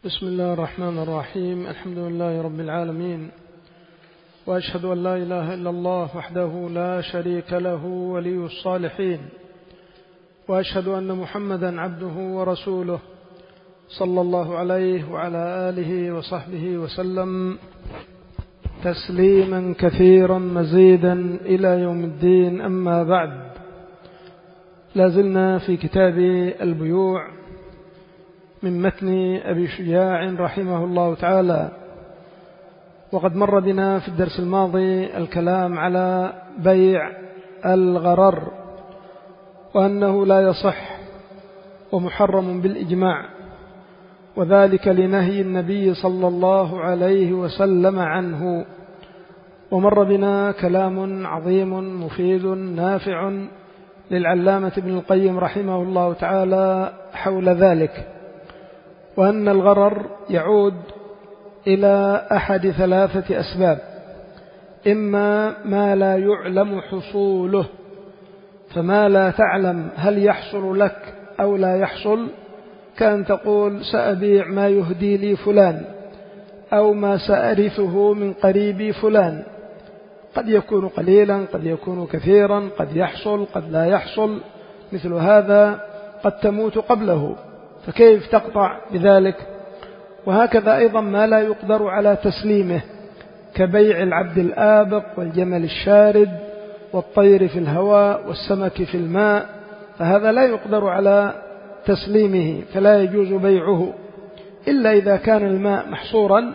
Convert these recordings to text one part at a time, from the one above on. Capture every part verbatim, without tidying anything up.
بسم الله الرحمن الرحيم. الحمد لله رب العالمين، وأشهد أن لا إله إلا الله وحده لا شريك له ولي الصالحين، وأشهد أن محمدا عبده ورسوله صلى الله عليه وعلى آله وصحبه وسلم تسليما كثيرا مزيدا إلى يوم الدين. أما بعد، لازلنا في كتاب البيوع من متن أبي شجاع رحمه الله تعالى، وقد مر بنا في الدرس الماضي الكلام على بيع الغرر، وأنه لا يصح ومحرم بالإجماع، وذلك لنهي النبي صلى الله عليه وسلم عنه. ومر بنا كلام عظيم مفيد نافع للعلامة ابن القيم رحمه الله تعالى حول ذلك، وأن الغرر يعود إلى أحد ثلاثة أسباب: إما ما لا يعلم حصوله، فما لا تعلم هل يحصل لك أو لا يحصل، كأن تقول سأبيع ما يهدي لي فلان، أو ما سأرثه من قريبي فلان، قد يكون قليلا قد يكون كثيرا، قد يحصل قد لا يحصل، مثل هذا قد تموت قبله، فكيف تقطع بذلك؟ وهكذا أيضا ما لا يقدر على تسليمه، كبيع العبد الآبق والجمل الشارد والطير في الهواء والسمك في الماء، فهذا لا يقدر على تسليمه، فلا يجوز بيعه إلا إذا كان الماء محصورا.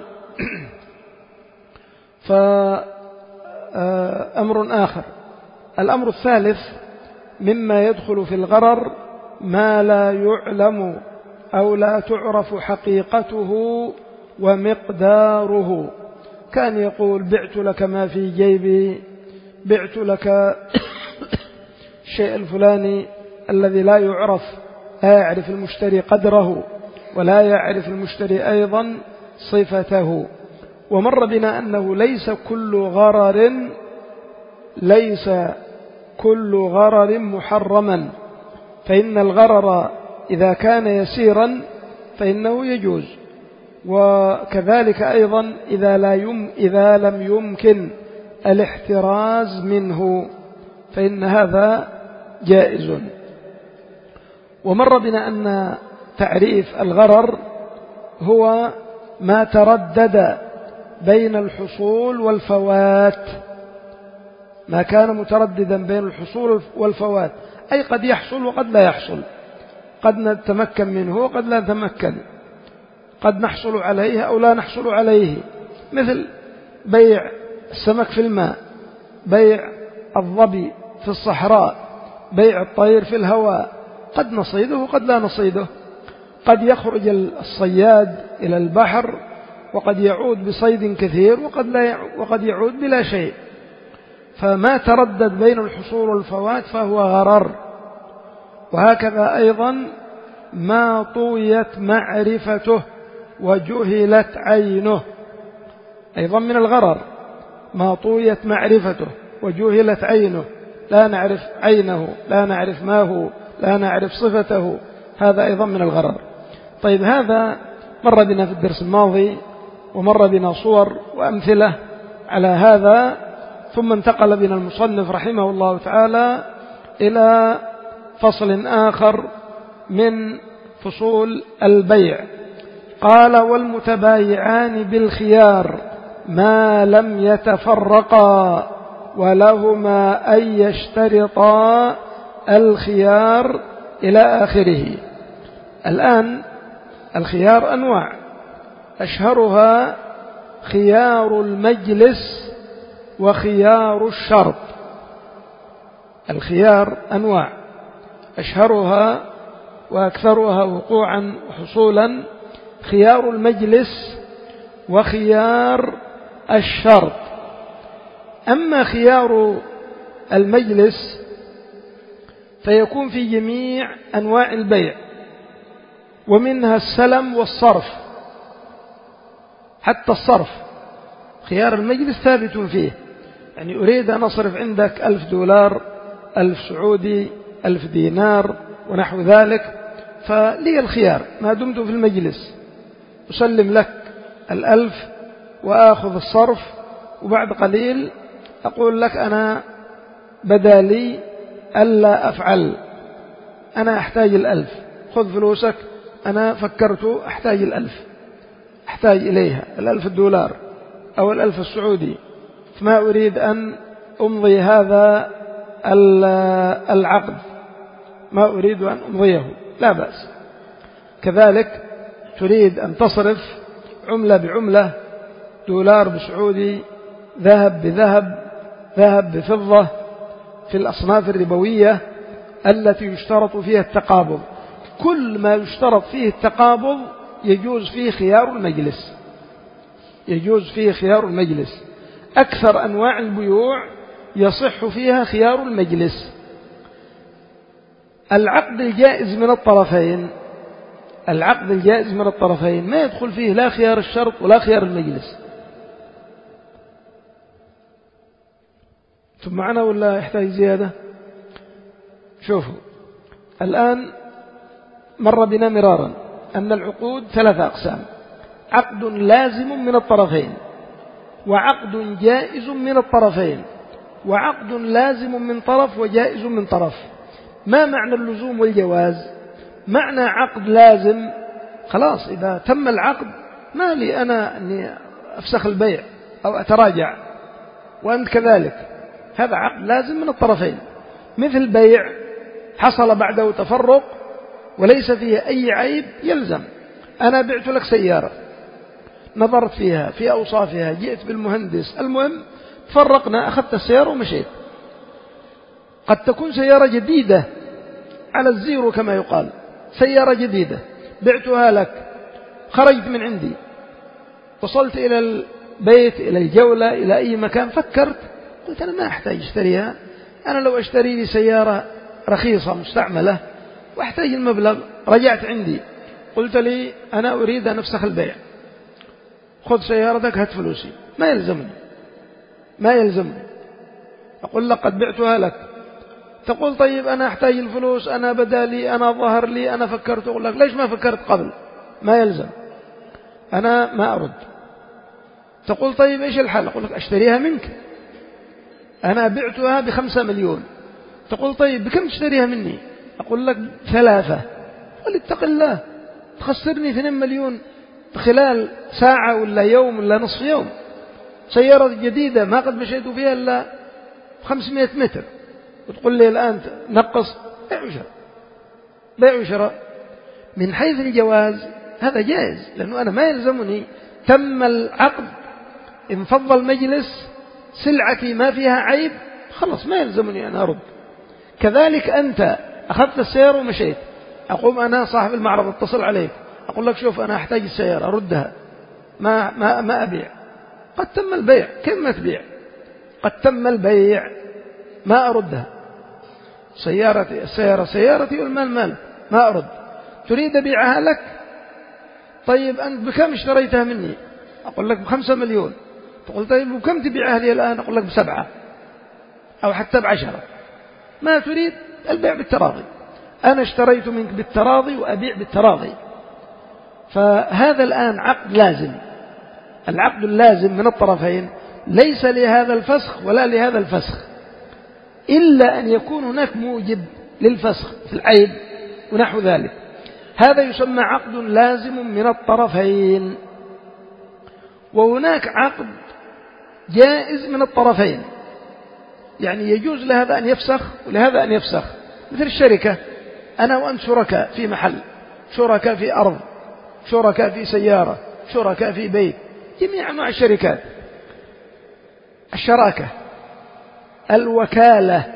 فأمر آخر. الأمر الثالث مما يدخل في الغرر ما لا يعلم أو لا تعرف حقيقته ومقداره، كان يقول بعت لك ما في جيبي، بعت لك الشيء الفلاني الذي لا يعرف، لا يعرف المشتري قدره ولا يعرف المشتري أيضا صفته. ومر بنا أنه ليس كل غرر ليس كل غرر محرما، فإن الغرر إذا كان يسيرا فإنه يجوز، وكذلك أيضا إذا, لا يم إذا لم يمكن الاحتراز منه فإن هذا جائز. ومر بنا أن تعريف الغرر هو ما تردد بين الحصول والفوات، ما كان مترددا بين الحصول والفوات، أي قد يحصل وقد لا يحصل، قد نتمكن منه وقد لا نتمكن، قد نحصل عليه أو لا نحصل عليه، مثل بيع السمك في الماء، بيع الظبي في الصحراء، بيع الطير في الهواء، قد نصيده وقد لا نصيده، قد يخرج الصياد إلى البحر وقد يعود بصيد كثير وقد, لا وقد يعود بلا شيء، فما تردد بين الحصول والفوات فهو غرر. وهكذا أيضا ما طويت معرفته وجهلت عينه، أيضا من الغرر، ما طويت معرفته وجهلت عينه، لا نعرف عينه، لا نعرف ما هو، لا نعرف صفته، هذا أيضا من الغرر. طيب، هذا مر بنا في الدرس الماضي، ومر بنا صور وأمثلة على هذا، ثم انتقل بنا المصنف رحمه الله تعالى إلى فصل آخر من فصول البيع. قال: والمتبايعان بالخيار ما لم يتفرقا ولهما أن يشترطا الخيار إلى آخره. الآن الخيار أنواع، أشهرها خيار المجلس وخيار الشرط. الخيار أنواع، أشهرها وأكثرها وقوعا وحصولا خيار المجلس وخيار الشرط. أما خيار المجلس فيكون في جميع أنواع البيع، ومنها السلم والصرف، حتى الصرف خيار المجلس ثابت فيه، يعني أريد أن أصرف عندك ألف دولار، ألف سعودي، ألف دينار ونحو ذلك، فلي الخيار ما دمت في المجلس، أسلم لك الألف وآخذ الصرف، وبعد قليل أقول لك أنا بدا لي ألا أفعل، أنا أحتاج الألف، خذ فلوسك، أنا فكرت أحتاج الألف، أحتاج إليها الألف الدولار أو الألف السعودي، فما أريد أن أمضي هذا العقد، ما أريد أن أمضيه، لا بأس. كذلك تريد أن تصرف عملة بعملة، دولار بسعودي، ذهب بذهب، ذهب بفضة، في الأصناف الربوية التي يشترط فيها التقابض. كل ما يشترط فيه التقابض يجوز فيه خيار المجلس، يجوز فيه خيار المجلس. أكثر أنواع البيوع يصح فيها خيار المجلس. العقد الجائز من الطرفين، العقد الجائز من الطرفين ما يدخل فيه لا خيار الشرط ولا خيار المجلس. ثم معنا ولا يحتاج زيادة؟ شوفوا الآن مر بنا مرارا أن العقود ثلاثة أقسام: عقد لازم من الطرفين، وعقد جائز من الطرفين، وعقد لازم من طرف وجائز من طرف. ما معنى اللزوم والجواز؟ معنى عقد لازم خلاص إذا تم العقد ما لي أنا أني أفسخ البيع أو أتراجع، وأنت كذلك، هذا عقد لازم من الطرفين. مثل بيع حصل بعده تفرق وليس فيه أي عيب يلزم. أنا بعت لك سيارة، نظرت فيها في أوصافها، جئت بالمهندس، المهم تفرقنا، أخذت السيارة ومشيت. قد تكون سيارة جديدة على الزيرو كما يقال، سيارة جديدة بعتها لك، خرجت من عندي، وصلت إلى البيت، إلى الجولة، إلى أي مكان، فكرت قلت أنا ما أحتاج أشتريها، أنا لو أشتري لي سيارة رخيصة مستعملة وأحتاج المبلغ، رجعت عندي قلت لي أنا أريد أن أفسخ البيع، خذ سيارتك هات فلوسي، ما يلزمني، ما يلزمني. أقول لك قد بعتها لك، تقول طيب أنا أحتاج الفلوس، أنا بدالي، أنا ظهر لي، أنا فكرت. أقول لك ليش ما فكرت قبل؟ ما يلزم، أنا ما أرد. تقول طيب إيش الحل؟ أقول لك أشتريها منك، أنا بعتها بخمسة مليون. تقول طيب بكم تشتريها مني؟ أقول لك ثلاثة. قل اتق الله، تخسرني اثنين مليون خلال ساعة ولا يوم ولا نصف يوم، سيارة جديدة ما قد مشيت فيها إلا خمسمائة متر، وتقول لي الآن نقص. بيع وشراء، بيع وشراء. من حيث الجواز هذا جائز، لأنه أنا ما يلزمني، تم العقد، انفض المجلس، سلعتي ما فيها عيب، خلاص ما يلزمني أن أرد. كذلك أنت أخذت السيارة ومشيت، أقوم أنا صاحب المعرض اتصل عليك، أقول لك شوف أنا أحتاج السيارة أردها، ما, ما, ما أبيع. قد تم البيع، كيف ما تبيع؟ قد تم البيع، ما أردها. سيارتي السيارة سيارتي والمال مال، ما أرد. تريد أبيعها لك، طيب أنت بكم اشتريتها مني؟ أقول لك بخمسة مليون. تقول طيب وكم تبيعها لي الآن؟ أقول لك بسبعة أو حتى بعشرة. ما تريد؟ البيع بالتراضي، أنا اشتريت منك بالتراضي وأبيع بالتراضي. فهذا الآن عقد لازم، العقد اللازم من الطرفين ليس لهذا الفسخ ولا لهذا الفسخ، إلا أن يكون هناك موجب للفسخ في العيب ونحو ذلك. هذا يسمى عقد لازم من الطرفين. وهناك عقد جائز من الطرفين، يعني يجوز لهذا أن يفسخ ولهذا أن يفسخ. مثل الشركة، أنا وأنت شركاء في محل، شركاء في أرض، شركاء في سيارة، شركاء في بيت، جميع أنواع الشركات. الشراكة، الوكالة،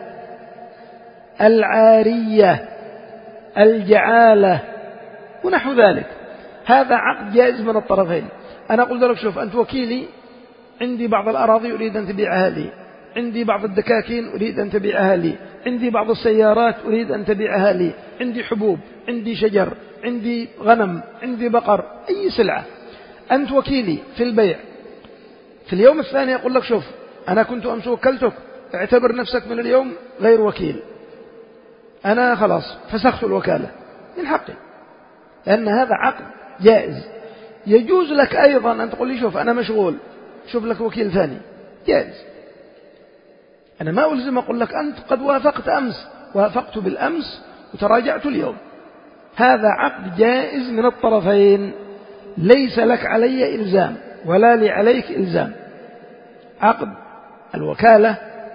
العارية، الجعالة ونحو ذلك، هذا عقد جائز من الطرفين. أنا قلت لك شوف أنت وكيلي، عندي بعض الأراضي أريد أن تبيعها لي، عندي بعض الدكاكين أريد أن تبيعها لي، عندي بعض السيارات أريد أن تبيعها لي، عندي حبوب، عندي شجر، عندي غنم، عندي بقر، أي سلعة، أنت وكيلي في البيع. في اليوم الثاني أقول لك شوف أنا كنت أمس وكلتك، اعتبر نفسك من اليوم غير وكيل، أنا خلاص فسخت الوكالة، من حقي، لأن هذا عقد جائز. يجوز لك أيضا أن تقول لي شوف أنا مشغول، شوف لك وكيل ثاني، جائز. أنا ما ألزم أقول لك أنت قد وافقت أمس، وافقت بالأمس وتراجعت اليوم. هذا عقد جائز من الطرفين، ليس لك علي إلزام ولا لي عليك إلزام. عقد الوكالة،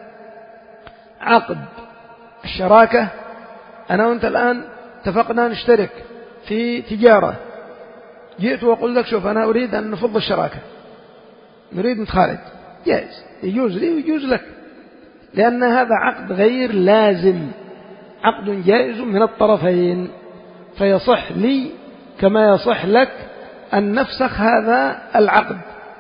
عقد الشراكة، أنا وأنت الآن اتفقنا نشترك في تجارة، جئت وأقول لك شوف أنا أريد أن نفض الشراكة، نريد نتخارج، جائز، يجوز لي ويجوز لك، لأن هذا عقد غير لازم، عقد جائز من الطرفين، فيصح لي كما يصح لك أن نفسخ هذا العقد.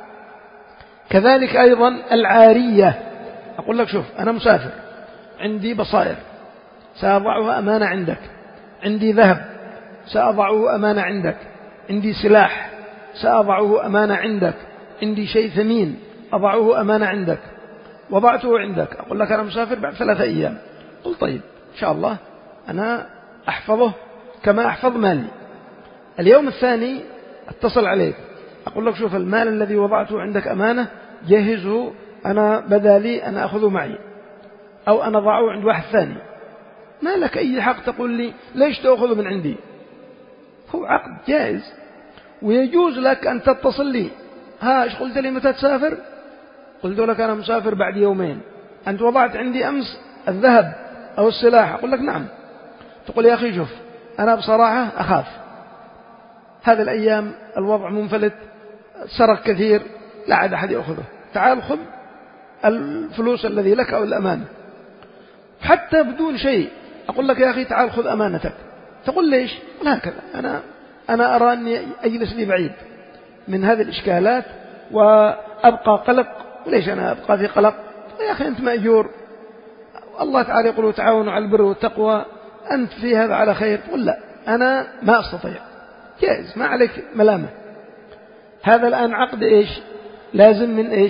كذلك أيضا العارية، أقول لك شوف أنا مسافر، عندي بصائر سأضعها أمانة عندك، عندي ذهب سأضعه أمانة عندك، عندي سلاح سأضعه أمانة عندك، عندي شيء ثمين أضعه أمانة عندك، وضعته عندك، أقول لك أنا مسافر بعد ثلاثة أيام، قل طيب إن شاء الله أنا أحفظه كما أحفظ مالي. اليوم الثاني أتصل عليك أقول لك شوف المال الذي وضعته عندك أمانة جهزه، أنا بدا لي أن أخذه معي، أو أنا ضعه عند واحد ثاني، ما لك أي حق تقول لي ليش تأخذه من عندي. هو عقد جائز، ويجوز لك أن تتصل لي، ها إيش قلت لي متى تسافر؟ قلت لك أنا مسافر بعد يومين، أنت وضعت عندي أمس الذهب أو السلاح، أقول لك نعم، تقول يا أخي شوف أنا بصراحة أخاف هذه الأيام الوضع منفلت، سرق كثير، لا عاد أحد يأخذه، تعال خذ الفلوس الذي لك أو الأمانة، حتى بدون شيء أقول لك يا أخي تعال خذ أمانتك، تقول ليش؟ هكذا أنا أنا أرى أني أجلس لي بعيد من هذه الإشكالات وأبقى قلق، وليش أنا أبقى في قلق؟ يا أخي أنت مأجور، الله تعالى يقول تعاونوا على البر والتقوى، أنت في هذا على خير، تقول لا أنا ما أستطيع، جائز، ما عليك ملامة. هذا الآن عقد إيش؟ لازم من إيش؟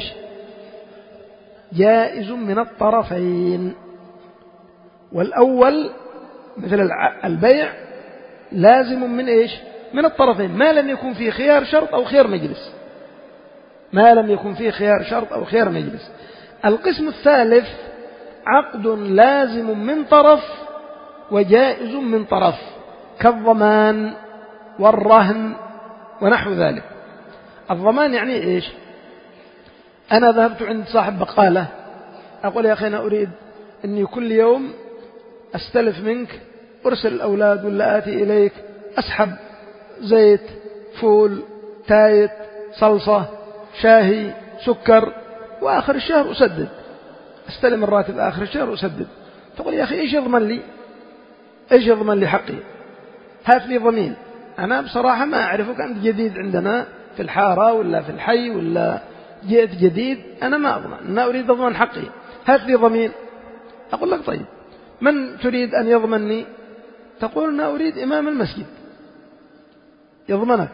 جائز من الطرفين. والأول مثل البيع لازم من إيش؟ من الطرفين، ما لم يكن فيه خيار شرط أو خيار مجلس، ما لم يكن فيه خيار شرط أو خيار مجلس. القسم الثالث عقد لازم من طرف وجائز من طرف، كالضمان والرهن ونحو ذلك. الضمان يعني إيش؟ أنا ذهبت عند صاحب بقالة أقول يا أخي أنا أريد أني كل يوم أستلف منك، أرسل الأولاد ولا آتي إليك أسحب زيت، فول، تايت، صلصة، شاهي، سكر، وآخر الشهر أسدد، أستلم الراتب آخر الشهر أسدد. تقول يا أخي إيش يضمن لي؟ إيش يضمن لي حقي؟ هات لي ضمين، أنا بصراحة ما أعرفك، أنت جديد عندنا في الحارة ولا في الحي ولا جئت جديد، أنا ما أضمن، أنا أريد أضمن حقي، هات لي ضمين. أقول لك طيب من تريد أن يضمنني؟ تقول أنا أريد إمام المسجد يضمنك.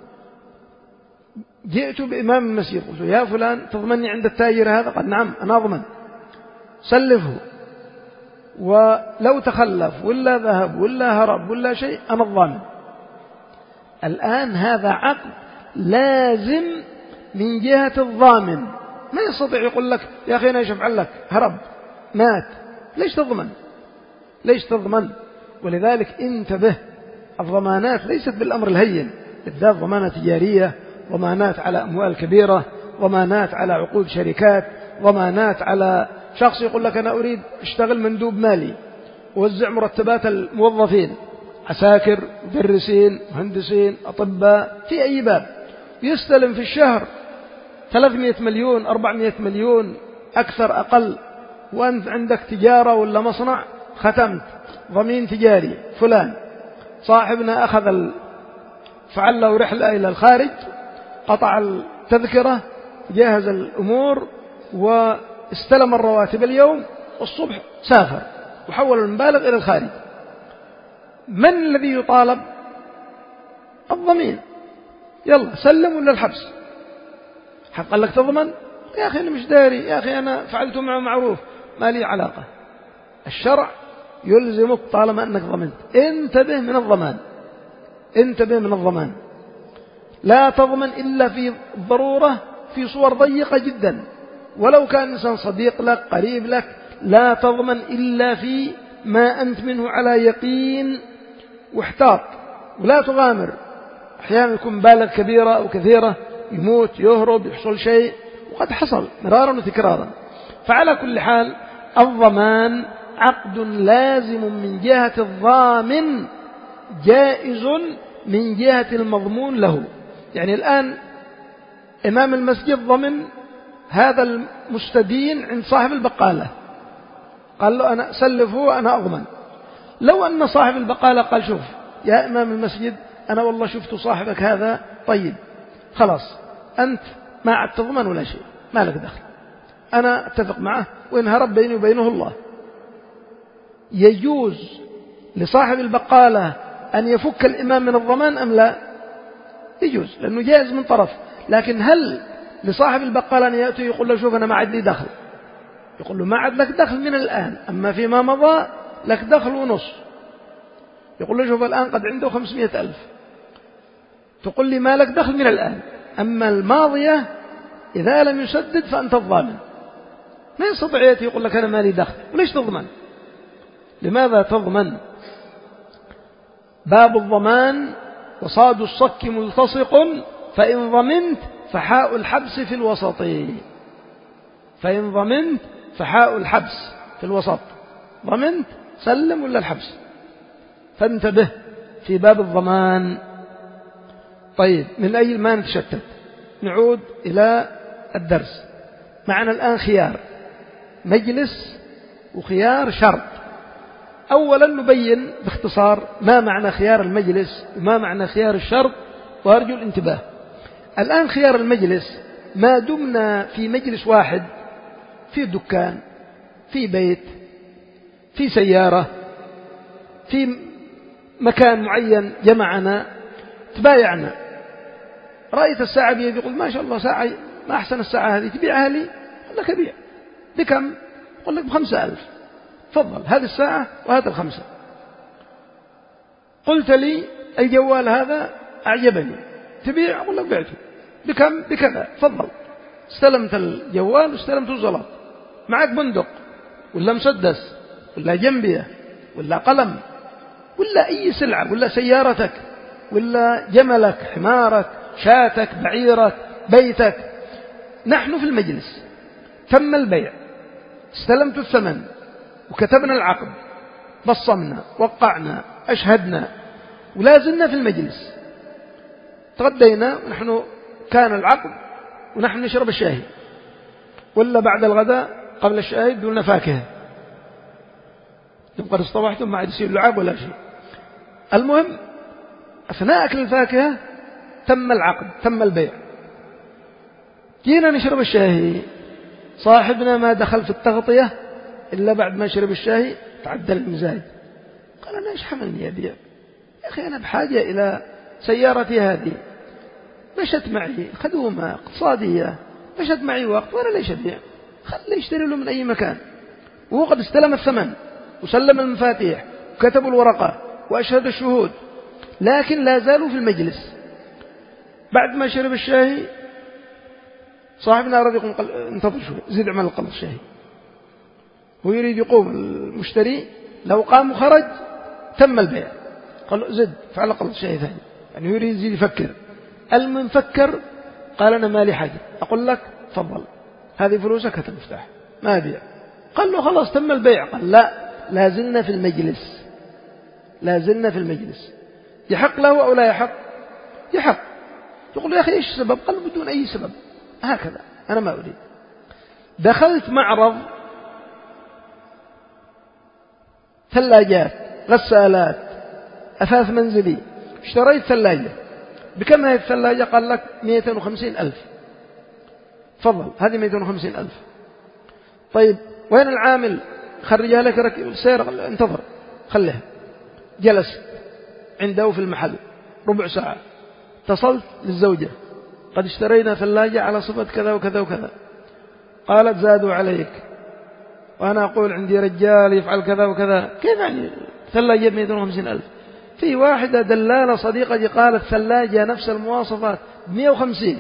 جئت بإمام المسجد قلت يا فلان تضمنني عند التاجر هذا؟ قال نعم أنا أضمن، سلفه، ولو تخلف ولا ذهب ولا هرب ولا شيء أنا الضامن. الآن هذا عقد لازم من جهة الضامن، ما يستطيع يقول لك يا أخي أنا إيش أفعل لك؟ هرب، مات، ليش تضمن؟ ليش تضمن؟ ولذلك انتبه، الضمانات ليست بالأمر الهين، بالذات ضمانة تجارية، ضمانات على أموال كبيرة، ضمانات على عقود شركات، ضمانات على شخص يقول لك أنا أريد أشتغل مندوب مالي، ووزع مرتبات الموظفين، عساكر، مدرسين، مهندسين، أطباء، في أي باب، يستلم في الشهر ثلاثمائة مليون، أربعمائة مليون، أكثر أقل، وأنت عندك تجارة ولا مصنع، ختمت ضمين تجاري فلان صاحبنا أخذ ال... فعل له رحلة إلى الخارج، قطع التذكرة، جهز الأمور، واستلم الرواتب اليوم، والصبح سافر وحول المبالغ إلى الخارج. من الذي يطالب؟ الضمين. يلا سلم ولا الحبس؟ حق قال لك تضمن؟ يا أخي أنا مش داري، يا أخي أنا فعلت معه معروف، ما لي علاقة. الشرع يلزمك طالما أنك ضمنت، انتبه من الضمان، انتبه من الضمان. لا تضمن إلا في الضرورة في صور ضيقة جدا، ولو كان إنسان صديق لك قريب لك لا تضمن إلا في ما أنت منه على يقين واحتاط، ولا تغامر. أحيانا يكون بالغ كبيرة أو كثيرة، يموت يهرب يحصل شيء، وقد حصل مرارا وتكرارا. فعلى كل حال الضمان عقد لازم من جهة الضامن، جائز من جهة المضمون له. يعني الآن إمام المسجد ضمن هذا المستدين عند صاحب البقالة، قال له أنا سلفه أنا أضمن. لو أن صاحب البقالة قال شوف يا إمام المسجد أنا والله شفت صاحبك هذا طيب، خلاص أنت ما عاد تضمن ولا شيء، ما لك دخل، أنا أتفق معه وإن هرب بيني وبينه الله. يجوز لصاحب البقالة أن يفك الإمام من الضمان أم لا؟ يجوز، لأنه جائز من طرف. لكن هل لصاحب البقالة أن يأتي يقول له شوف أنا ما عاد لي دخل؟ يقول له ما عاد لك دخل من الآن، أما فيما مضى لك دخل ونص. يقول له شوف الآن قد عنده خمسمائة ألف، تقول لي ما لك دخل من الآن، أما الماضية إذا لم يسدد فأنت الضامن. ما يستطيع يأتي يقول لك أنا ما لي دخل. وليش تضمن؟ لماذا تضمن؟ باب الضمان وصاد الصك ملتصق، فإن ضمنت فحاء الحبس في الوسط. فإن ضمنت فحاء الحبس في الوسط، ضمنت سلم ولا الحبس، فانتبه في باب الضمان. طيب من أي ما نتشتت، نعود إلى الدرس. معنا الآن خيار مجلس وخيار شرط. أولا نبين باختصار ما معنى خيار المجلس وما معنى خيار الشرط، وأرجو الانتباه. الآن خيار المجلس ما دمنا في مجلس واحد، في دكان، في بيت، في سيارة، في مكان معين جمعنا تبايعنا، رأيت الساعة بيدي يقول ما شاء الله ساعة ما أحسن الساعة هذه، تبيعها لي؟ قل لك أبيع. بكم؟ قل لك بخمسة ألف، تفضل هذه الساعة وهذا الخمسة. قلت لي الجوال هذا أعجبني، تبيع؟ أقول لك بعته. بكم؟ بكذا، تفضل. استلمت الجوال واستلمت الزلط. معك بندق ولا مسدس ولا جنبية ولا قلم ولا أي سلعة، ولا سيارتك ولا جملك حمارك شاتك بعيرك بيتك، نحن في المجلس تم البيع، استلمت الثمن وكتبنا العقد، بصمنا وقعنا أشهدنا، ولا زلنا في المجلس. تغدينا ونحن كان العقد ونحن نشرب الشاي، ولا بعد الغداء قبل الشاي دون فاكهة، قد اصطبحتم ما عاد يصير لعاب ولا شيء. المهم أثناء أكل الفاكهة تم العقد، تم البيع. جينا نشرب الشاي، صاحبنا ما دخل في التغطية إلا بعد ما شرب الشاي تعدل المزاج، قال أنا إيش حملني أبيع يا أخي، أنا بحاجة إلى سيارتي هذه، مشت معي خدومة اقتصادية، مشت معي وقت، وأنا ليش أبيع؟ خلي يشتري له من أي مكان. وهو قد استلم الثمن وسلم المفاتيح وكتبوا الورقة وأشهد الشهود، لكن لا زالوا في المجلس. بعد ما شرب الشاي صاحبنا أراد يقوم، قال انتظر شوي زيد عمل القلط الشاي. هو يريد يقوم المشتري، لو قام وخرج تم البيع، قال له زد فعل قلط الشاي ثاني، يعني يريد يزيد يفكر. المهم فكر، قال أنا ما لي حاجة، أقول لك تفضل هذه فلوسك هات المفتاح ما أبيع. قال له خلاص تم البيع، قال لا لازلنا في المجلس، لازلنا في المجلس. يحق له أو لا يحق؟ يحق. يقول له يا أخي إيش السبب؟ قال له بدون أي سبب، هكذا أنا ما أريد. دخلت معرض ثلاجات غسالات أثاث منزلي، اشتريت ثلاجة، بكم هذه الثلاجة؟ قال لك مئتين وخمسين ألف، تفضل هذه مئتين وخمسين ألف. طيب وين العامل؟ خرجها لك ركب سير، انتظر خليها. جلس عنده في المحل ربع ساعة، اتصلت للزوجة قد اشترينا ثلاجة على صفة كذا وكذا وكذا. قالت زادوا عليك، وأنا أقول عندي رجال يفعل كذا وكذا. كيف يعني ثلاجة مئتين وخمسين ألف؟ في واحدة دلالة صديقتي قالت ثلاجة نفس المواصفات مئة وخمسين.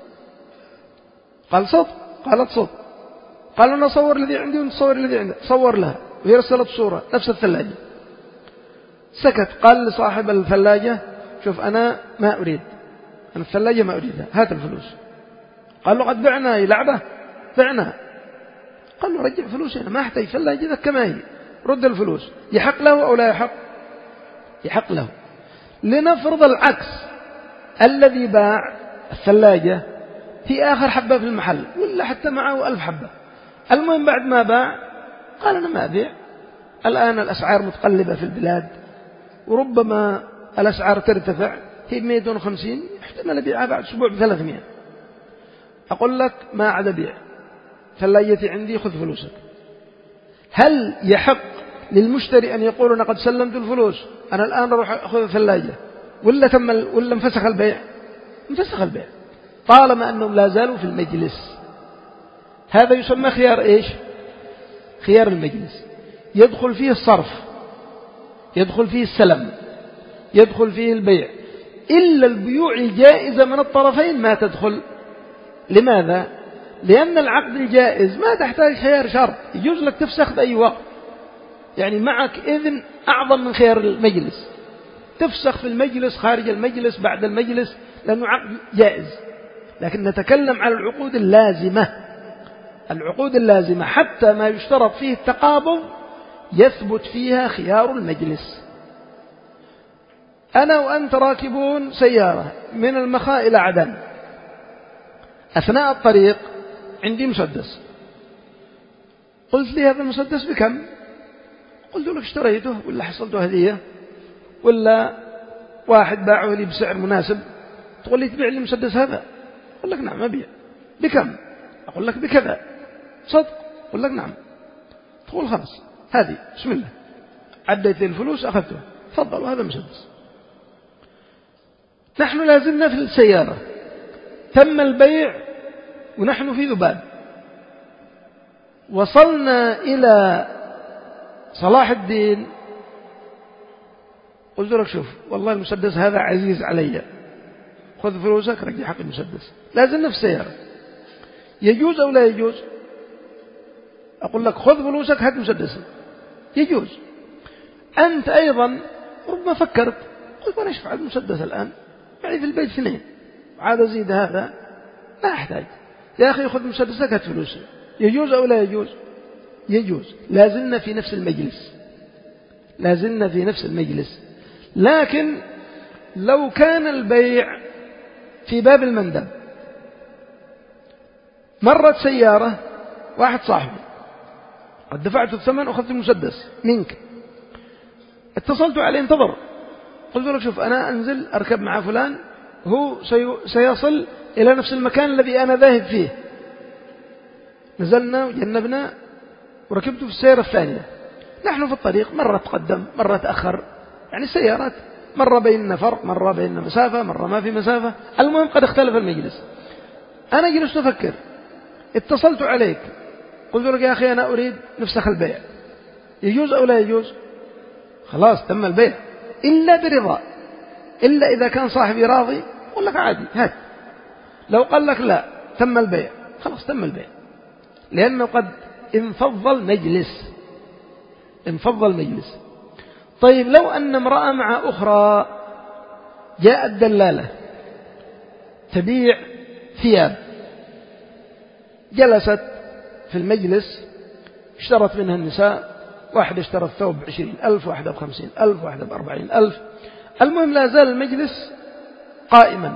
قال صدق. قالت صدق. قال أنا صور الذي عندي ونصور الذي عندي. صور لها وهي رسلت صورة نفس الثلاجة. سكت. قال لصاحب الثلاجة شوف أنا ما أريد، أنا الثلاجة ما أريدها، هات الفلوس. قال له قد بعنا هي لعبة، بعنا. قال له رجع فلوسنا، ما أحتاج ثلاجة كما هي، رد الفلوس. يحق له أو لا يحق؟ يحق له. لنفرض العكس، الذي باع الثلاجة في آخر حبة في المحل ولا حتى معه ألف حبة، المهم بعد ما باع قال أنا ما أبيع، الآن الأسعار متقلبة في البلاد وربما الأسعار ترتفع، هي مئة وخمسين، احتمال أبيعها بعد أسبوع بثلاثمائة. أقول لك ما عاد أبيع، ثلاجتي عندي، خذ فلوسك. هل يحق للمشتري أن يقول أنا قد سلمت الفلوس، أنا الآن أروح أخذ الثلاجة، ولا تم ولا انفسخ البيع؟ انفسخ البيع طالما أنهم لا زالوا في المجلس. هذا يسمى خيار إيش؟ خيار المجلس. يدخل فيه الصرف، يدخل فيه السلم، يدخل فيه البيع، إلا البيوع الجائزة من الطرفين ما تدخل. لماذا؟ لأن العقد الجائز ما تحتاج خيار شرط، يجوز لك تفسخ بأي وقت، يعني معك إذن أعظم من خيار المجلس، تفسخ في المجلس، خارج المجلس، بعد المجلس، لأنه عقد جائز. لكن نتكلم على العقود اللازمة. العقود اللازمة حتى ما يشترط فيه التقابض يثبت فيها خيار المجلس. أنا وأنت راكبون سيارة من المخاء إلى عدن، أثناء الطريق عندي مسدس، قلت لي هذا المسدس بكم؟ قلت لك اشتريته ولا حصلته هدية ولا واحد باعه لي بسعر مناسب، تقول لي تبيع لي المسدس هذا؟ أقول لك نعم أبيع. بكم؟ أقول لك بكذا. صدق؟ أقول لك نعم. تقول خلاص هذه بسم الله، عديت لي الفلوس أخذته، تفضل وهذا مسدس. نحن لازلنا في السيارة، تم البيع ونحن في ذباب، وصلنا إلى صلاح الدين، قلت لك شوف والله المسدس هذا عزيز علي، خذ فلوسك رجع حق المسدس. لازلنا في السيارة، يجوز أو لا يجوز؟ أقول لك خذ فلوسك هات مسدسك، يجوز. أنت أيضا ربما فكرت قلت أنا أشفع المسدس الآن، يعني في البيت اثنين عاد أزيد هذا ما أحتاج، يا أخي خذ مسدسك هات فلوسك، يجوز أو لا يجوز؟ يجوز. لازلنا في نفس المجلس، لازلنا في نفس المجلس. لكن لو كان البيع في باب المندب، مرت سيارة واحد صاحبي قد دفعت الثمن وأخذت المسدس منك، اتصلت عليه انتظر، قلت له شوف أنا أنزل أركب مع فلان، هو سيصل إلى نفس المكان الذي أنا ذاهب فيه. نزلنا وجنبنا وركبت في السيارة الثانية، نحن في الطريق مرة تقدم مرة تأخر، يعني السيارات مرة بيننا فرق، مرة بيننا مسافة، مرة ما في مسافة، المهم قد اختلف المجلس. أنا جلست أفكر، اتصلت عليك قلت لك يا أخي أنا أريد نفسخ البيع، يجوز أو لا يجوز؟ خلاص تم البيع، إلا برضا، إلا إذا كان صاحبي راضي قل لك عادي هات. لو قال لك لا تم البيع، خلاص تم البيع، لأنه قد انفض المجلس، انفض المجلس. طيب لو أن امرأة مع أخرى جاءت دلالة تبيع ثياب، جلست في المجلس، اشترت منها النساء، واحدة اشترت ثوب بعشرين ألف، واحدة بخمسين ألف، واحدة بأربعين ألف، المهم لا زال المجلس قائما.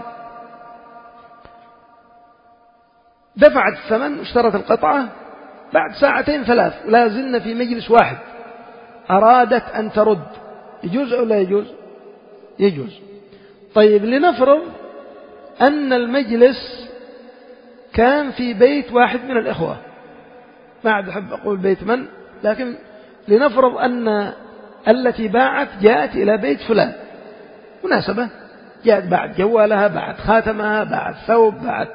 دفعت الثمن واشترت القطعة، بعد ساعتين ثلاث ولا زلنا في مجلس واحد، أرادت أن ترد، يجوز أو لا يجوز؟ يجوز. طيب لنفرض أن المجلس كان في بيت واحد من الإخوة، ما عاد أحب أقول بيت من، لكن لنفرض أن التي باعت جاءت إلى بيت فلان، مناسبة، جاءت بعد جوالها، بعد خاتمها، بعد ثوب، بعد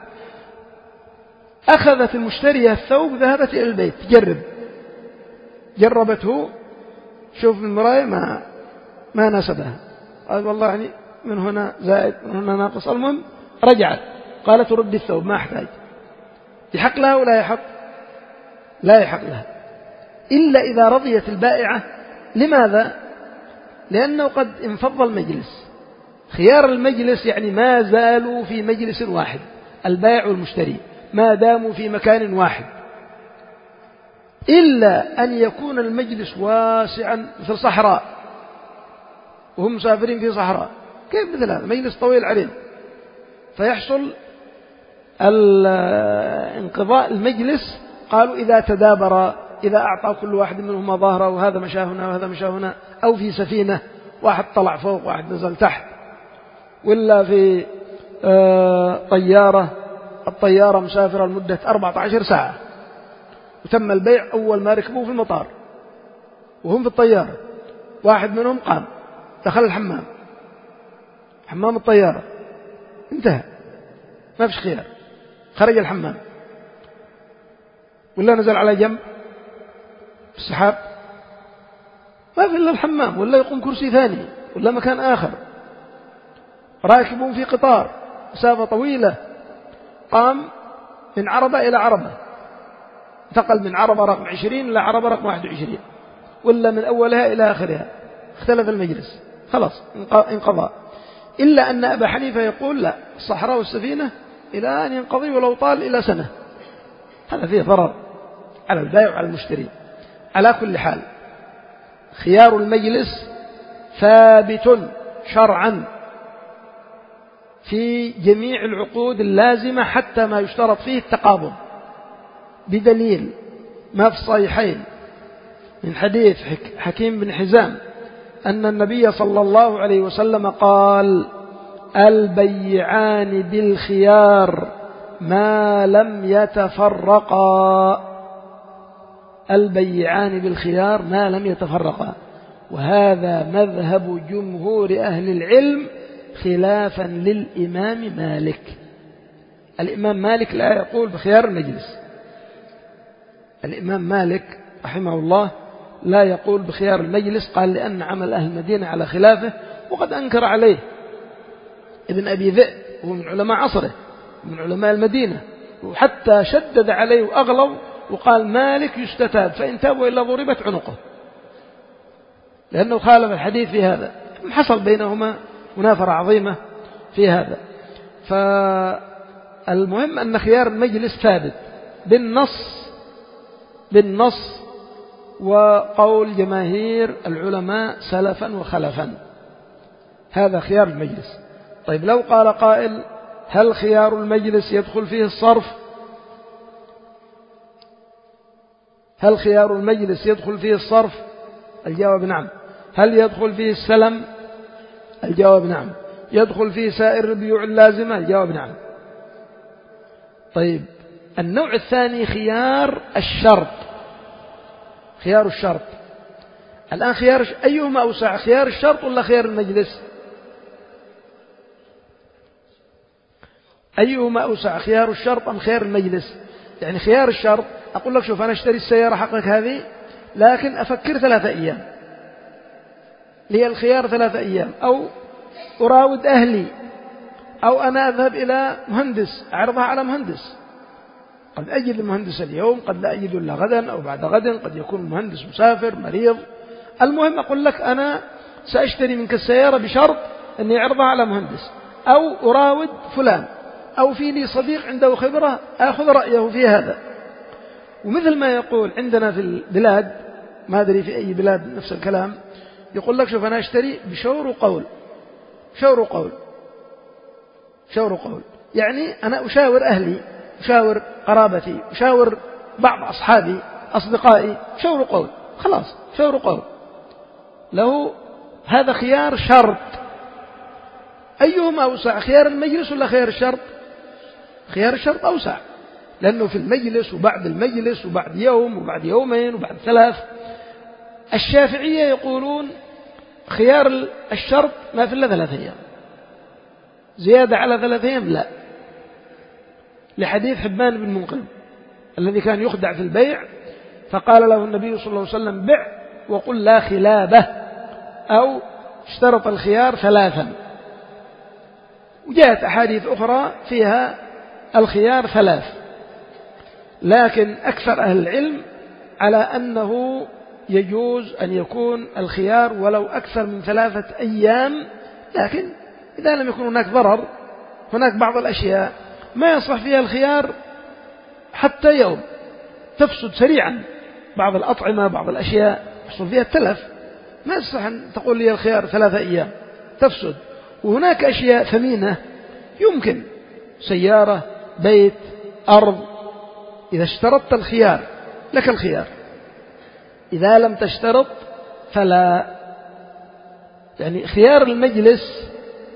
أخذت المشترية الثوب، ذهبت إلى البيت تجرب، جربته، شوف من المراية ما ما ناسبها، قال والله يعني من هنا زائد من هنا ناقص، المهم رجعت قالت رد الثوب ما أحتاج، يحق لها ولا يحق؟ لا يحق لها إلا إذا رضيت البائعة. لماذا؟ لأنه قد انفض المجلس. خيار المجلس يعني ما زالوا في مجلس واحد، البائع والمشتري ما داموا في مكان واحد، إلا أن يكون المجلس واسعا مثل صحراء وهم مسافرين في صحراء، كيف مثل هذا مجلس طويل عريض، فيحصل انقضاء المجلس. قالوا إذا تدابر، إذا أعطى كل واحد منهما ظهره وهذا مشى هنا وهذا مشى هنا، أو في سفينة واحد طلع فوق واحد نزل تحت، ولا في طيارة، الطيارة مسافرة لمدة أربعة عشر ساعة وتم البيع أول ما ركبوا في المطار وهم في الطيارة، واحد منهم قام دخل الحمام، حمام الطيارة انتهى ما فيش خيار، خرج الحمام ولا نزل على جنب في السحاب ما في إلا الحمام، ولا يقوم كرسي ثاني ولا مكان آخر. راكبون في قطار مسافة طويلة، قام من عربة إلى عربة، انتقل من عربة رقم عشرين إلى عربة رقم واحد وعشرين، ولا من أولها إلى آخرها، اختلف المجلس خلاص انقضى. إلا أن أبا حنيفة يقول لا، الصحراء والسفينة إلى أن ينقضي ولو طال إلى سنة، هذا فيه ضرر على البائع وعلى المشتري. على كل حال خيار المجلس ثابت شرعا في جميع العقود اللازمة حتى ما يشترط فيه التقابض، بدليل ما في الصحيحين من حديث حكيم بن حزام أن النبي صلى الله عليه وسلم قال: البيعان بالخيار ما لم يتفرقا. البيعان بالخيار ما لم يتفرقا، وهذا مذهب جمهور أهل العلم خلافا للإمام مالك. الإمام مالك لا يقول بخيار المجلس، الإمام مالك رحمه الله لا يقول بخيار المجلس، قال لأن عمل أهل المدينة على خلافه، وقد أنكر عليه ابن أبي ذئب وهو من علماء عصره من علماء المدينة، وحتى شدد عليه وأغلظ وقال مالك يستتاب فإن تاب إلا ضربت عنقه، لأنه خالف الحديث في هذا. حصل بينهما منافرة عظيمة في هذا. فالمهم أن خيار المجلس ثابت بالنص بالنص وقول جماهير العلماء سلفا وخلفا، هذا خيار المجلس. طيب لو قال قائل: هل خيار المجلس يدخل فيه الصرف؟ هل خيار المجلس يدخل فيه الصرف؟ الجواب نعم. هل يدخل فيه السلم؟ الجواب نعم. يدخل فيه سائر البيوع اللازمة؟ الجواب نعم. طيب النوع الثاني خيار الشرط، خيار الشرط. الآن خيار أيهما أوسع، خيار الشرط ولا خيار المجلس؟ أيهما أوسع، خيار الشرط أم خيار المجلس؟ يعني خيار الشرط أقول لك شوف أنا أشتري السيارة حقك هذه لكن أفكر ثلاثة أيام، لي الخيار ثلاثة أيام، أو أراود أهلي، أو أنا أذهب إلى مهندس أعرضها على مهندس، قد أجد المهندس اليوم قد لا أجد إلا غدا أو بعد غد، قد يكون المهندس مسافر مريض. المهم أقول لك أنا سأشتري منك السيارة بشرط أني أعرضها على مهندس، أو أراود فلان، أو في لي صديق عنده خبرة أخذ رأيه في هذا. ومثل ما يقول عندنا في البلاد، ما أدري في أي بلاد نفس الكلام، يقول لك شوف أنا أشتري بشور وقول، شور وقول شور وقول يعني أنا أشاور أهلي، أشاور قرابتي، أشاور بعض أصحابي أصدقائي، شور وقول، خلاص شور وقول له. هذا خيار شرط. أيهما أوسع، خيار المجلس ولا خيار الشرط؟ خيار الشرط أوسع، لأنه في المجلس وبعد المجلس وبعد يوم وبعد يومين وبعد ثلاث. الشافعية يقولون خيار الشرط ما في إلا ثلاث أيام، زيادة على ثلاث أيام لا، لحديث حبان بن منقذ الذي كان يخدع في البيع، فقال له النبي صلى الله عليه وسلم: بع وقل لا خلابه، أو اشترط الخيار ثلاثا. وجاءت أحاديث أخرى فيها الخيار ثلاث، لكن أكثر أهل العلم على أنه يجوز أن يكون الخيار ولو أكثر من ثلاثة أيام، لكن إذا لم يكن هناك ضرر، هناك بعض الأشياء ما يصح فيها الخيار حتى يوم تفسد سريعا، بعض الأطعمة بعض الأشياء يحصل فيها التلف، ما يصح أن تقول لي الخيار ثلاثة أيام تفسد. وهناك أشياء ثمينة يمكن، سيارة، بيت، أرض، إذا اشترطت الخيار لك الخيار، إذا لم تشترط فلا. يعني خيار المجلس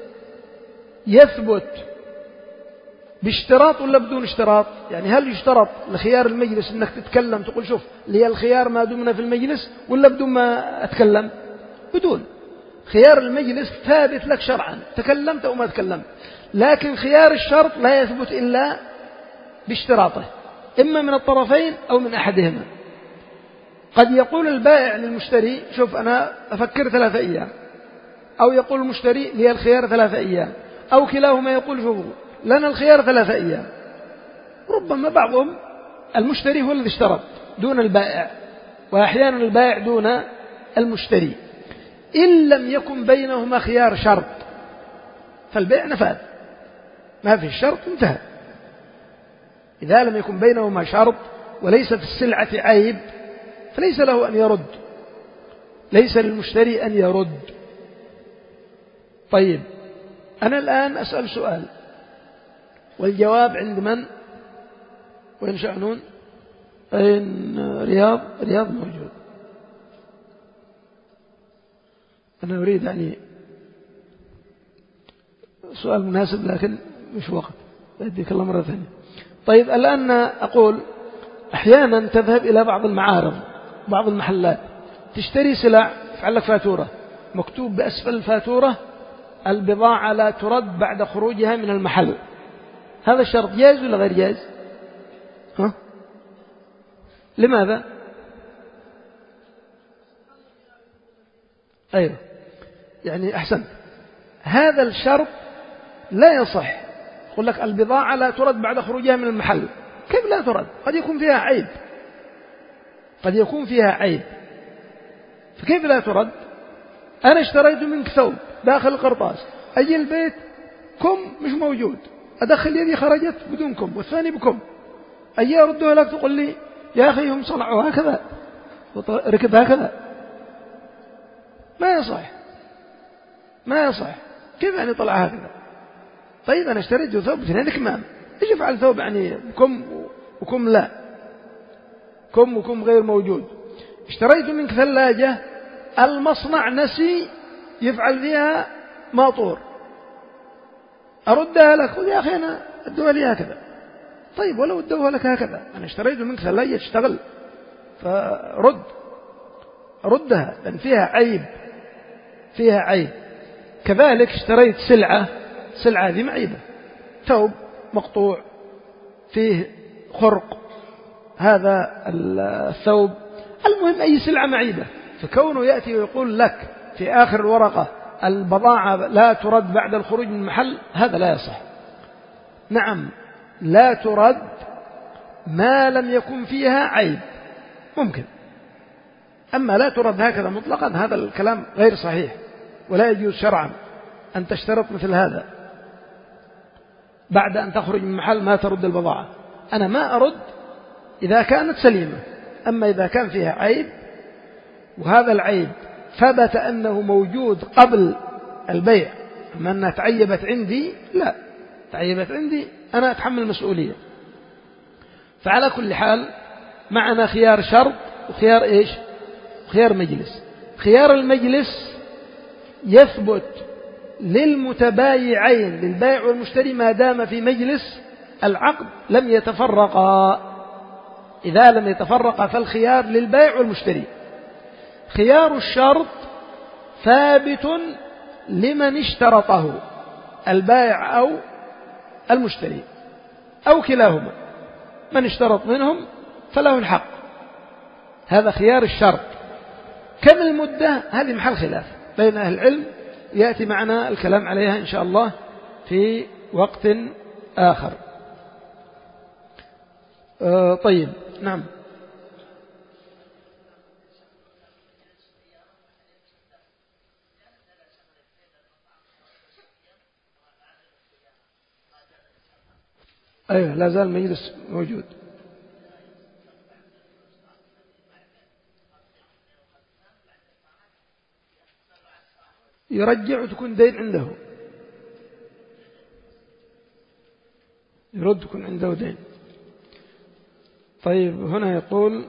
يثبت باشتراط ولا بدون اشتراط؟ يعني هل يشترط لخيار المجلس أنك تتكلم تقول شوف لي الخيار ما دمنا في المجلس، ولا بدون ما أتكلم؟ بدون. خيار المجلس ثابت لك شرعا، تكلمت أو ما تكلمت، لكن خيار الشرط لا يثبت إلا باشتراطه، إما من الطرفين أو من أحدهما. قد يقول البائع للمشتري شوف أنا أفكر ثلاثة أيام، أو يقول المشتري لي الخيار ثلاثة أيام، أو كلاهما يقول شوف لنا الخيار ثلاثة أيام. ربما بعضهم المشتري هو الذي اشترط دون البائع، وأحيانا البائع دون المشتري. إن لم يكن بينهما خيار شرط فالبيع نفاذ، ما في الشرط انتهى. إذا لم يكن بينهما شرط وليس في السلعة عيب فليس له أن يرد، ليس للمشتري أن يرد. طيب أنا الآن أسأل سؤال والجواب عند من؟ وين شعنون؟ أين رياض؟ رياض موجود. أنا أريد يعني سؤال مناسب لكن مش وقت، أديك الله مرة ثانية. طيب الآن أقول أحيانا تذهب إلى بعض المعارض بعض المحلات تشتري سلع، يفعل لك فاتورة مكتوب بأسفل الفاتورة البضاعة لا ترد بعد خروجها من المحل. هذا الشرط جائز ولا غير جائز؟ ها؟ لماذا؟ أيوه يعني أحسن، هذا الشرط لا يصح. يقول لك البضاعة لا ترد بعد خروجها من المحل. كيف لا ترد؟ قد يكون فيها عيب، قد يكون فيها عيب، فكيف لا ترد؟ أنا اشتريت منك ثوب داخل القرطاس، أجي البيت كم مش موجود، أدخل يدي خرجت بدون كم والثاني بكم، أجي أردها لك تقول لي يا أخي هم صنعوا هكذا ركب هكذا. ما يصح، ما يصح. كيف يعني طلع هكذا؟ طيب أنا اشتريت ثوب اثنين كمام، إيش يفعل ثوب يعني كم وكم لا، كم وكم غير موجود. اشتريت منك ثلاجة المصنع نسي يفعل فيها ماطور، أردها لك قل يا أخي أنا أدوها لي هكذا. طيب ولو أدوها لك هكذا، أنا اشتريت منك ثلاجة تشتغل فرد، ردها لأن فيها عيب، فيها عيب. كذلك اشتريت سلعة، سلعة ذي معيبة، ثوب مقطوع فيه خرق، هذا الثوب المهم أي سلعة معيبة، فكونه يأتي ويقول لك في آخر الورقة البضاعة لا ترد بعد الخروج من المحل، هذا لا يصح. نعم لا ترد ما لم يكن فيها عيب ممكن، أما لا ترد هكذا مطلقا هذا الكلام غير صحيح، ولا يجوز شرعا أن تشترط مثل هذا بعد أن تخرج من محل ما ترد البضاعة. أنا ما أرد إذا كانت سليمة، أما إذا كان فيها عيب وهذا العيب ثبت أنه موجود قبل البيع، أما أنها تعيبت عندي لا، تعيبت عندي أنا أتحمل المسؤولية. فعلى كل حال معنا خيار شرط وخيار إيش؟ خيار مجلس. خيار المجلس يثبت للمتبايعين للبائع والمشتري ما دام في مجلس العقد لم يتفرقا. إذا لم يتفرقا فالخيار للبائع والمشتري. خيار الشرط ثابت لمن اشترطه، البائع أو المشتري أو كلاهما، من اشترط منهم فله الحق. هذا خيار الشرط. كم المدة؟ هذه محل خلاف بين أهل العلم، يأتي معنا الكلام عليها إن شاء الله في وقت آخر. آه طيب نعم. أيوة لا زال المجلس موجود. يرجع وتكون دين عنده، يرد يكون عنده دين. طيب هنا يقول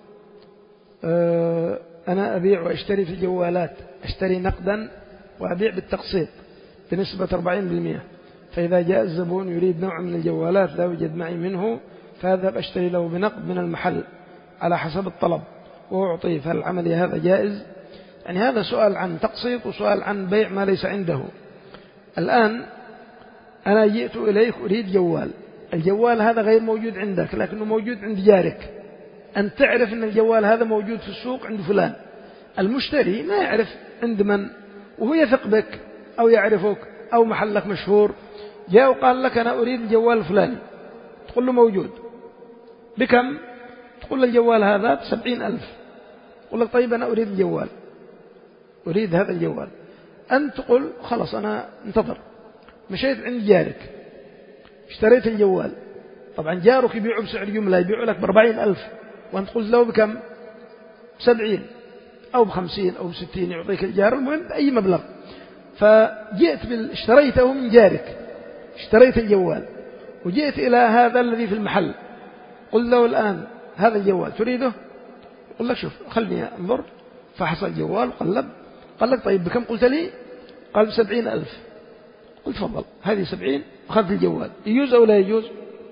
آه أنا أبيع وأشتري في الجوالات، أشتري نقدا وأبيع بالتقسيط بنسبة أربعين بالمئة، فإذا جاء الزبون يريد نوع من الجوالات لا يوجد معي منه فأذهب أشتري له بنقد من المحل على حسب الطلب وأعطيه، فهل العمل هذا جائز؟ يعني هذا سؤال عن تقسيط وسؤال عن بيع ما ليس عنده. الآن أنا جئت إليك أريد جوال، الجوال هذا غير موجود عندك لكنه موجود عند جارك، أن تعرف أن الجوال هذا موجود في السوق عند فلان. المشتري ما يعرف عند من، وهو يثق بك أو يعرفك أو محلك مشهور، جاء وقال لك أنا أريد الجوال الفلاني، تقول له موجود بكم؟ تقول له الجوال هذا بسبعين ألف. تقول لك طيب أنا أريد الجوال، أريد هذا الجوال. أنت تقول خلاص أنا انتظر، مشيت عند جارك اشتريت الجوال، طبعا جارك يبيعه بسعر جملة، يبيعه لك بأربعين ألف، وأنت قلت له بكم؟ بسبعين أو بخمسين أو بستين، يعطيك الجار المهم بأي مبلغ. فجئت بال... اشتريته من جارك، اشتريت الجوال وجئت إلى هذا الذي في المحل، قل له الآن هذا الجوال تريده؟ يقول لك شوف خلني أنظر، فحص الجوال قلب، قال لك طيب بكم قلت لي؟ قال بسبعين ألف. قلت تفضل هذه سبعين، أخذت الجوال، يجوز أو لا يجوز؟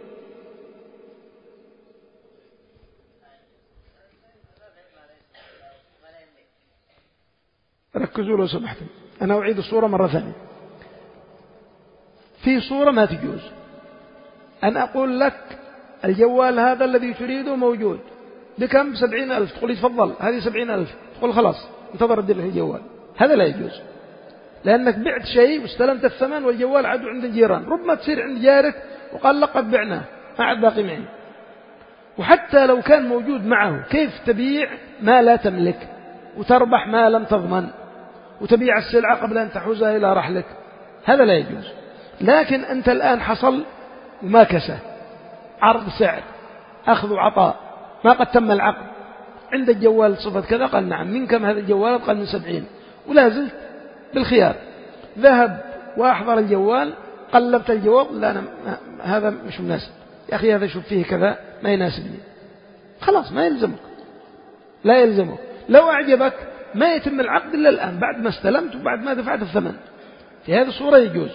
ركزوا لو سمحتم، أنا أعيد الصورة مرة ثانية. في صورة ما تجوز أن أقول لك الجوال هذا الذي تريده موجود بكم؟ بسبعين ألف. تقول لي تفضل هذه سبعين ألف، تقول خلاص انتظر أدي لك الجوال. هذا لا يجوز، لأنك بعت شيء واستلمت الثمن والجوال عدو عند الجيران، ربما تصير عند جارك وقال لقد بعناه ما عاد باقي معي. وحتى لو كان موجود معه كيف تبيع ما لا تملك وتربح ما لم تضمن وتبيع السلعة قبل أن تحوزها إلى رحلك؟ هذا لا يجوز. لكن أنت الآن حصل مماكسة، عرض سعر، أخذ وعطاء، ما قد تم العقد، عند الجوال صفة كذا، قال نعم، من كم هذا الجوال؟ قال من سبعين، ولا زلت بالخيار. ذهب وأحضر الجوال، قلبت الجواب، لا أنا هذا مش مناسب يا أخي، هذا شوف فيه كذا ما يناسبني، خلاص ما يلزمك، لا يلزمك. لو أعجبك ما يتم العقد إلا الآن بعد ما استلمت وبعد ما دفعت الثمن. في هذه الصورة يجوز،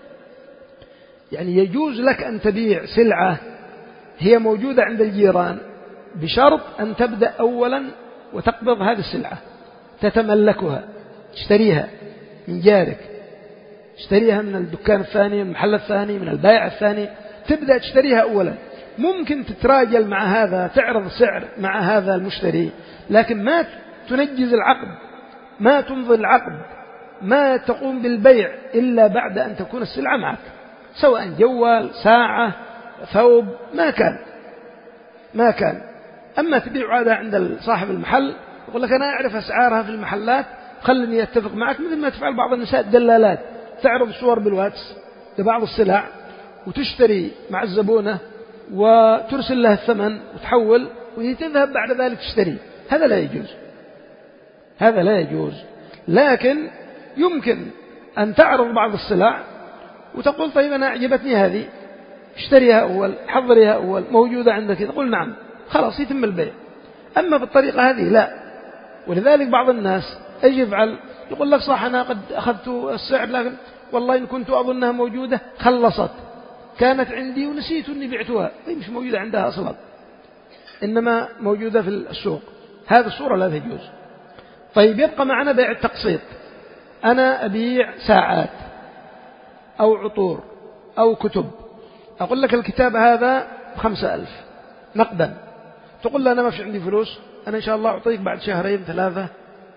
يعني يجوز لك أن تبيع سلعة هي موجودة عند الجيران بشرط أن تبدأ أولا وتقبض هذه السلعة، تتملكها، تشتريها من جارك، تشتريها من الدكان الثاني، من المحل الثاني، من البائع الثاني، تبدأ تشتريها أولا. ممكن تتراجل مع هذا، تعرض سعر مع هذا المشتري، لكن ما تنجز العقد، ما تمضي العقد، ما تقوم بالبيع إلا بعد أن تكون السلعة معك، سواء جوال، ساعة، ثوب، ما كان ما كان. أما تبيع هذا عند صاحب المحل، يقول لك أنا أعرف أسعارها في المحلات، خلني أتفق معك، مثل ما تفعل بعض النساء الدلالات، تعرض صور بالواتس لبعض السلع وتشتري مع الزبونة وترسل لها الثمن وتحول وهي تذهب بعد ذلك تشتري. هذا لا يجوز، هذا لا يجوز. لكن يمكن أن تعرض بعض السلع وتقول طيب أنا أعجبتني هذه، اشتريها أول، حضريها أول، موجودة عندك، تقول نعم، خلاص يتم البيع. أما بالطريقة هذه لا. ولذلك بعض الناس ايش يفعل؟ يقول لك صح أنا قد أخذت السعر، لكن والله إن كنت أظنها موجودة، خلصت، كانت عندي ونسيت أني بعتها، هي مش موجودة عندها أصلا، إنما موجودة في السوق. هذه الصورة لا تجوز. طيب يبقى معنا بيع التقسيط. أنا أبيع ساعات أو عطور أو كتب، أقول لك الكتاب هذا بخمسة ألف نقدا، تقول لي أنا ما في عندي فلوس، أنا إن شاء الله أعطيك بعد شهرين ثلاثة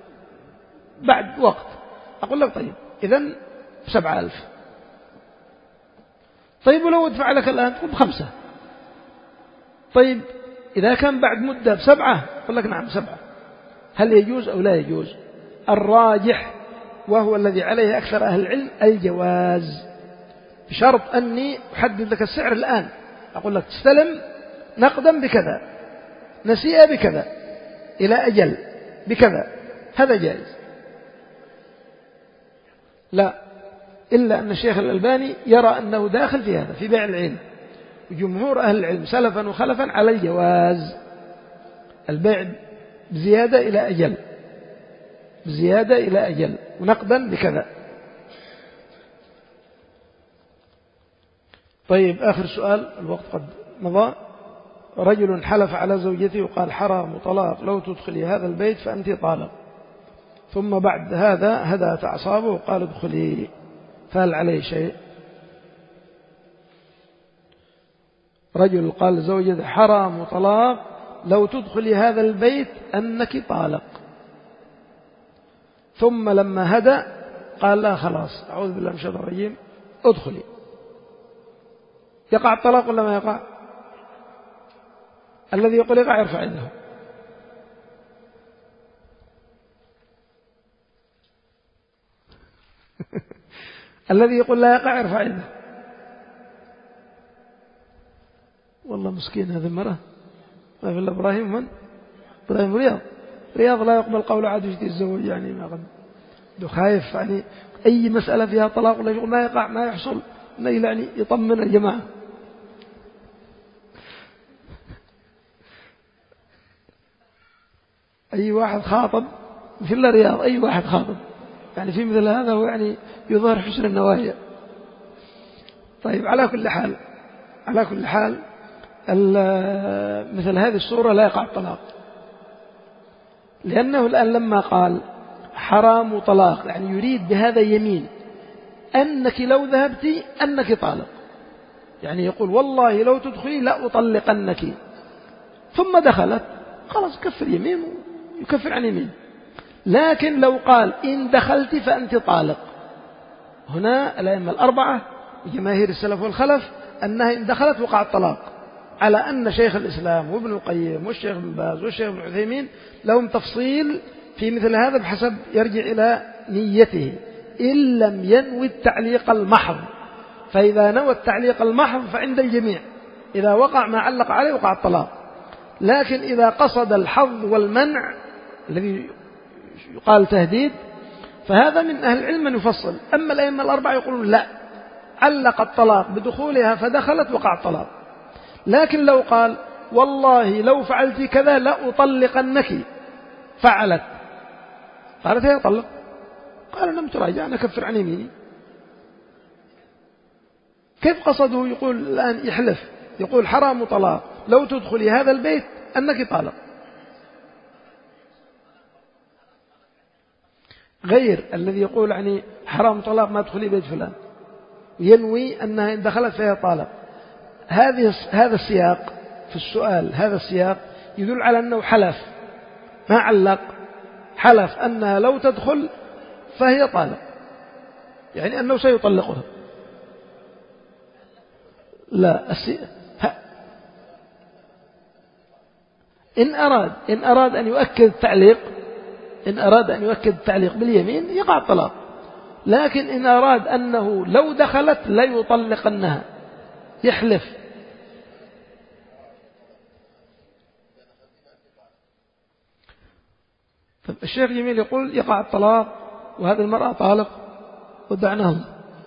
بعد وقت. أقول لك طيب إذن بسبعة ألف. طيب ولو ادفع لك الآن تقول بخمسة. طيب إذا كان بعد مدة بسبعة قل لك نعم سبعة. هل يجوز أو لا يجوز؟ الراجح وهو الذي عليه أكثر أهل العلم الجواز، بشرط أني أحدد لك السعر الآن، أقول لك تستلم نقدا بكذا، نسيئة بكذا، إلى أجل بكذا، هذا جائز. لا، إلا أن الشيخ الألباني يرى أنه داخل في هذا، في بيع العين، وجمهور أهل العلم سلفا وخلفا على الجواز، البيع بزيادة إلى أجل، بزيادة إلى أجل ونقدا بكذا. طيب آخر سؤال، الوقت قد مضى. رجل حلف على زوجته وقال حرام طلاق، لو تدخلي هذا البيت فأنت طالق، ثم بعد هذا هدأت أعصابه وقال ادخلي، فهل عليه شيء؟ رجل قال لزوجته حرام طلاق، لو تدخلي هذا البيت أنك طالق، ثم لما هدأ قال لا خلاص أعوذ بالله من الشيطان الرجيم ادخلي، يقع الطلاق ولا ما يقع؟ الذي يقول يقع يرفع يده. الذي يقول لا يقع يرفع يده. والله مسكين هذه المرأة، ما في إلا إبراهيم، من إبراهيم رياض رياض لا يقبل قول عاد يجي يتزوج، يعني ما قد دو خايف، يعني أي مسألة فيها طلاق ولا شغل ما يقع ما يحصل، يعني يطمن الجماعة. أي واحد خاطب في الله رياض، أي واحد خاطب يعني في مثل هذا هو يعني يظهر حسن النوايا. طيب على كل حال على كل حال مثل هذه الصورة لا يقع الطلاق، لأنه الآن لما قال حرام طلاق يعني يريد بهذا يمين أنك لو ذهبت أنك طالق، يعني يقول والله لو تدخلي لا أطلقنك، ثم دخلت خلاص كفر يمين يكفر عن يمين. لكن لو قال إن دخلت فأنت طالق، هنا الأئمة الأربعة وجماهير السلف والخلف أنها إن دخلت وقع الطلاق، على أن شيخ الإسلام وابن القيم والشيخ ابن باز والشيخ ابن عثيمين لهم تفصيل في مثل هذا بحسب يرجع إلى نيته، إن لم ينوي التعليق المحض، فإذا نوى التعليق المحض فعند الجميع إذا وقع ما علق عليه وقع الطلاق. لكن إذا قصد الحظ والمنع الذي يقال تهديد فهذا من أهل العلم من يفصل. أما الأئمة الأربعة يقولون لا، علق الطلاق بدخولها فدخلت وقع الطلاق. لكن لو قال والله لو فعلت كذا لا أطلقنك، فعلت، قالت هي طلق، قال لم تراجع أنا كفر عن يميني. كيف قصده؟ يقول الآن يحلف يقول حرام طلاق لو تدخلي هذا البيت أنك طالق، غير الذي يقول يعني حرام طلاق ما تدخلي بيت فلان ينوي أنها إن دخلت فهي طالق. هذه هذا السياق في السؤال، هذا السياق يدل على أنه حلف ما علق، حلف أنها لو تدخل فهي طالق، يعني أنه سيطلقها. لا السي... إن أراد إن أراد أن يؤكد التعليق إن أراد أن يؤكد التعليق باليمين يقع الطلاق. لكن إن أراد أنه لو دخلت لا يطلقنها يحلف. طب الشيخ جميل يقول يقع الطلاق وهذه المرأة طالق ودعناهم.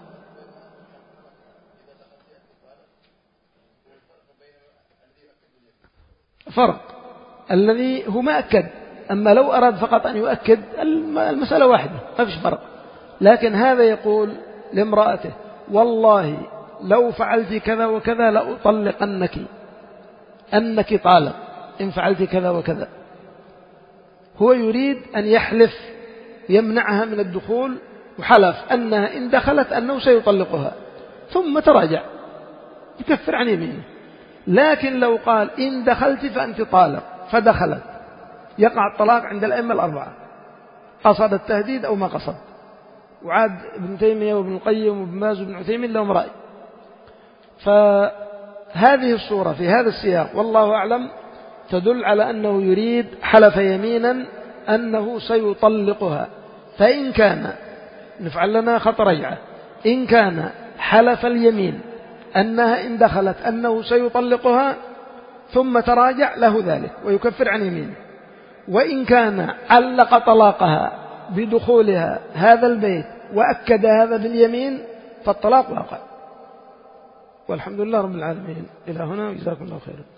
فرق الذي هو ما أكد، أما لو أراد فقط أن يؤكد المسألة واحدة ما فيش فرق. لكن هذا يقول لامرأته والله لو فعلت كذا وكذا لأطلقنك أنك طالق إن فعلت كذا وكذا. هو يريد أن يحلف يمنعها من الدخول، وحلف أنها إن دخلت أنه سيطلقها، ثم تراجع يكفر عن يمينه. لكن لو قال إن دخلت فأنت طالق فدخلت يقع الطلاق عند الأئمة الأربعة، قصد التهديد أو ما قصد. وعاد ابن تيمية وابن القيم وابن باز وابن عثيمين لهم رأي. فهذه الصورة في هذا السياق والله أعلم تدل على أنه يريد حلف يمينا أنه سيطلقها. فإن كان نفعل لنا خط رجعة، إن كان حلف اليمين أنها إن دخلت أنه سيطلقها ثم تراجع له ذلك ويكفر عن يمينه، وإن كان علق طلاقها بدخولها هذا البيت وأكد هذا باليمين فالطلاق واقع. والحمد لله رب العالمين. إلى هنا وجزاكم الله خيرا.